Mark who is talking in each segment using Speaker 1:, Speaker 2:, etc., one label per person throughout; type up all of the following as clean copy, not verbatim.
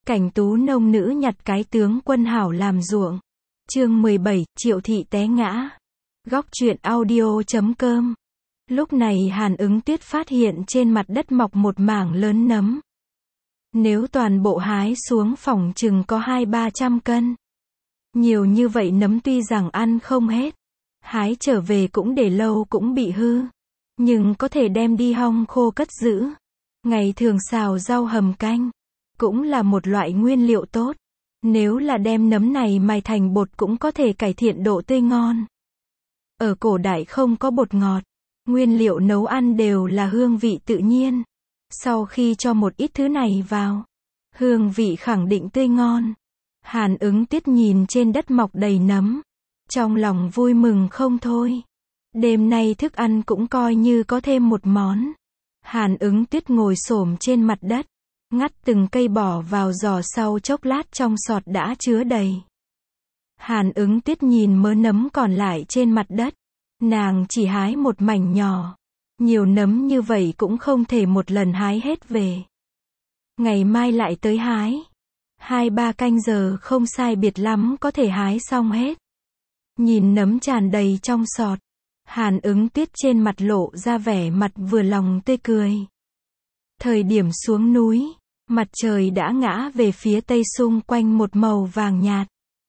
Speaker 1: Cảnh tú nông nữ nhặt cái tướng quân hảo làm ruộng. Chương 17, Triệu Thị té ngã. Góc truyện audio.com. Lúc này Hàn Ứng Tuyết phát hiện trên mặt đất mọc một mảng lớn nấm. Nếu toàn bộ hái xuống phỏng chừng có 200-300 cân. Nhiều như vậy nấm tuy rằng ăn không hết, hái trở về cũng để lâu cũng bị hư, nhưng có thể đem đi hong khô cất giữ. Ngày thường xào rau hầm canh, cũng là một loại nguyên liệu tốt. Nếu là đem nấm này mài thành bột cũng có thể cải thiện độ tươi ngon. Ở cổ đại không có bột ngọt, nguyên liệu nấu ăn đều là hương vị tự nhiên. Sau khi cho một ít thứ này vào, hương vị khẳng định tươi ngon. Hàn Ứng Tuyết nhìn trên đất mọc đầy nấm, trong lòng vui mừng không thôi. Đêm nay thức ăn cũng coi như có thêm một món. Hàn Ứng Tuyết ngồi xổm trên mặt đất, ngắt từng cây bỏ vào giỏ, sau chốc lát trong sọt đã chứa đầy. Hàn Ứng Tuyết nhìn mớ nấm còn lại trên mặt đất, nàng chỉ hái một mảnh nhỏ. Nhiều nấm như vậy cũng không thể một lần hái hết về. Ngày mai lại tới hái. 2-3 canh giờ không sai biệt lắm có thể hái xong hết. Nhìn nấm tràn đầy trong sọt, Hàn Ứng Tuyết trên mặt lộ ra vẻ mặt vừa lòng tươi cười. Thời điểm xuống núi, mặt trời đã ngã về phía tây, xung quanh một màu vàng nhạt.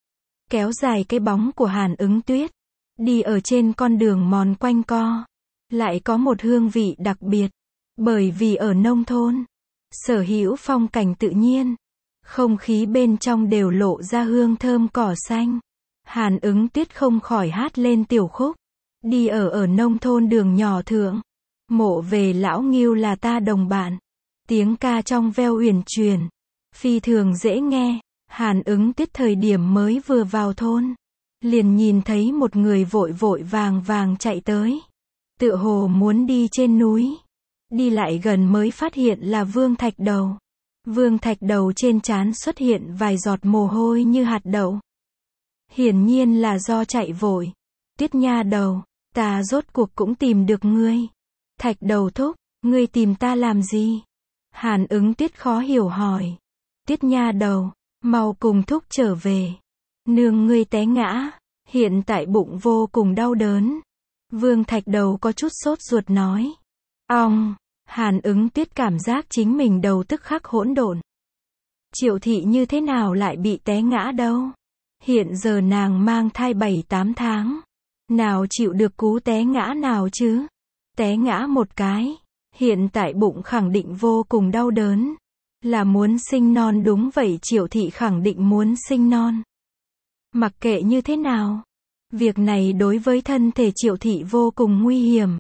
Speaker 1: Kéo dài cái bóng của Hàn Ứng Tuyết, đi ở trên con đường mòn quanh co, lại có một hương vị đặc biệt. Bởi vì ở nông thôn, sở hữu phong cảnh tự nhiên, không khí bên trong đều lộ ra hương thơm cỏ xanh. Hàn Ứng Tuyết không khỏi hát lên tiểu khúc. Đi ở nông thôn đường nhỏ thượng, mộ về lão Ngưu là ta đồng bạn. Tiếng ca trong veo uyển chuyển, phi thường dễ nghe. Hàn Ứng Tuyết thời điểm mới vừa vào thôn, liền nhìn thấy một người vội vội vàng vàng chạy tới, tựa hồ muốn đi trên núi. Đi lại gần mới phát hiện là Vương Thạch Đầu. Vương Thạch Đầu trên trán xuất hiện vài giọt mồ hôi như hạt đậu. Hiển nhiên là do chạy vội. Tuyết nha đầu, ta rốt cuộc cũng tìm được ngươi. Thạch Đầu thúc, ngươi tìm ta làm gì? Hàn Ứng Tuyết khó hiểu hỏi. Tuyết nha đầu, mau cùng thúc trở về. Nương ngươi té ngã, hiện tại bụng vô cùng đau đớn. Vương Thạch Đầu có chút sốt ruột nói. Ong, Hàn Ứng Tuyết cảm giác chính mình đầu tức khắc hỗn độn. Triệu Thị như thế nào lại bị té ngã đâu? Hiện giờ nàng mang thai 7-8 tháng. Nào chịu được cú té ngã nào chứ? Té ngã một cái, hiện tại bụng khẳng định vô cùng đau đớn. Là muốn sinh non đúng vậy, Triệu Thị khẳng định muốn sinh non. Mặc kệ như thế nào, việc này đối với thân thể Triệu Thị vô cùng nguy hiểm.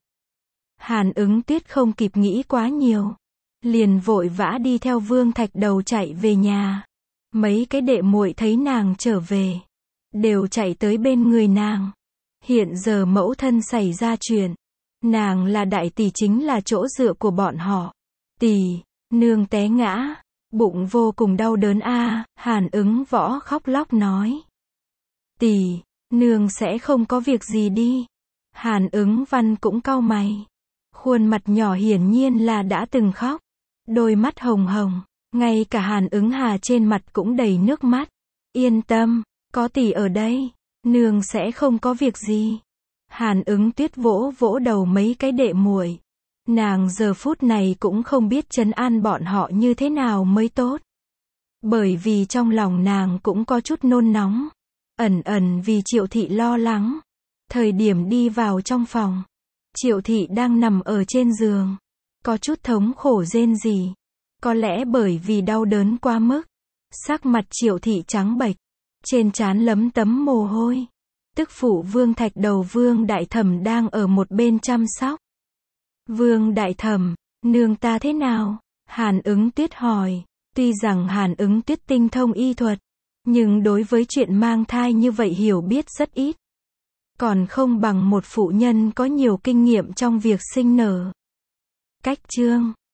Speaker 1: Hàn Ứng Tuyết không kịp nghĩ quá nhiều, liền vội vã đi theo Vương Thạch Đầu chạy về nhà. Mấy cái đệ muội thấy nàng trở về, đều chạy tới bên người nàng. Hiện giờ mẫu thân xảy ra chuyện, nàng là đại tỷ, chính là chỗ dựa của bọn họ. Tỷ, nương té ngã, bụng vô cùng đau đớn a. Hàn Ứng Võ khóc lóc nói. Tỷ, nương sẽ không có việc gì đi. Hàn Ứng Văn cũng cau mày. Khuôn mặt nhỏ hiển nhiên là đã từng khóc, đôi mắt hồng hồng, ngay cả Hàn Ứng Hà trên mặt cũng đầy nước mắt. Yên tâm, có tỷ ở đây, nương sẽ không có việc gì. Hàn Ứng Tuyết vỗ vỗ đầu mấy cái đệ muội. Nàng giờ phút này cũng không biết trấn an bọn họ như thế nào mới tốt. Bởi vì trong lòng nàng cũng có chút nôn nóng, ẩn vì Triệu Thị lo lắng. Thời điểm đi vào trong phòng, Triệu Thị đang nằm ở trên giường, có chút thống khổ rên rỉ. Có lẽ bởi vì đau đớn quá mức, sắc mặt Triệu Thị trắng bệch, trên trán lấm tấm mồ hôi. Tức phụ Vương Thạch Đầu Vương Đại Thẩm đang ở một bên chăm sóc. Vương Đại Thẩm, nương ta thế nào? Hàn Ứng Tuyết hỏi. Tuy rằng Hàn Ứng Tuyết tinh thông y thuật, nhưng đối với chuyện mang thai như vậy hiểu biết rất ít. Còn không bằng một phụ nhân có nhiều kinh nghiệm trong việc sinh nở. Cách chương